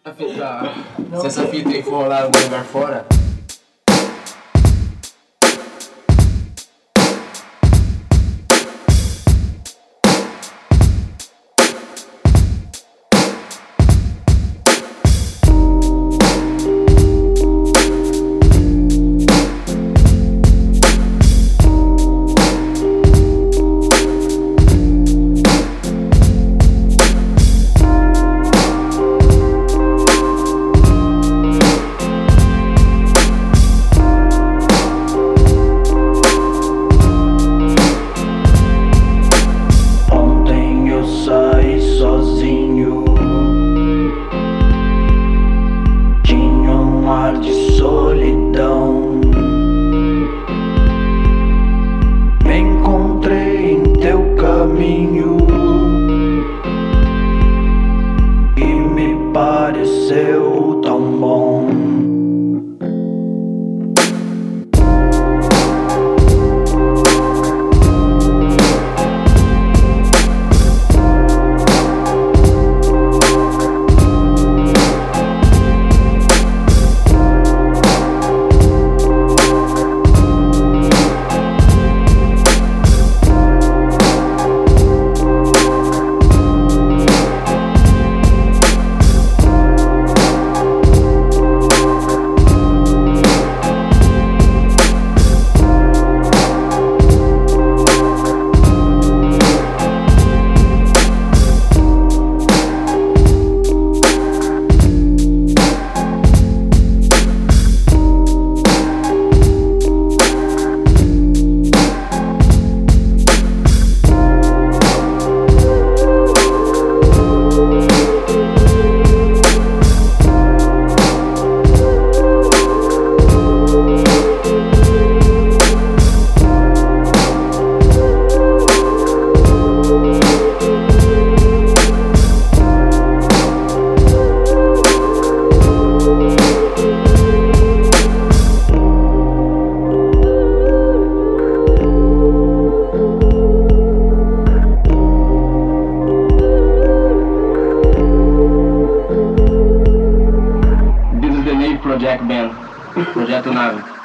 Se essa fita aí for lá em algum lugar fora. De solidão, me encontrei em teu caminho e me pareceu tão bom. Project Band, Projeto Nave.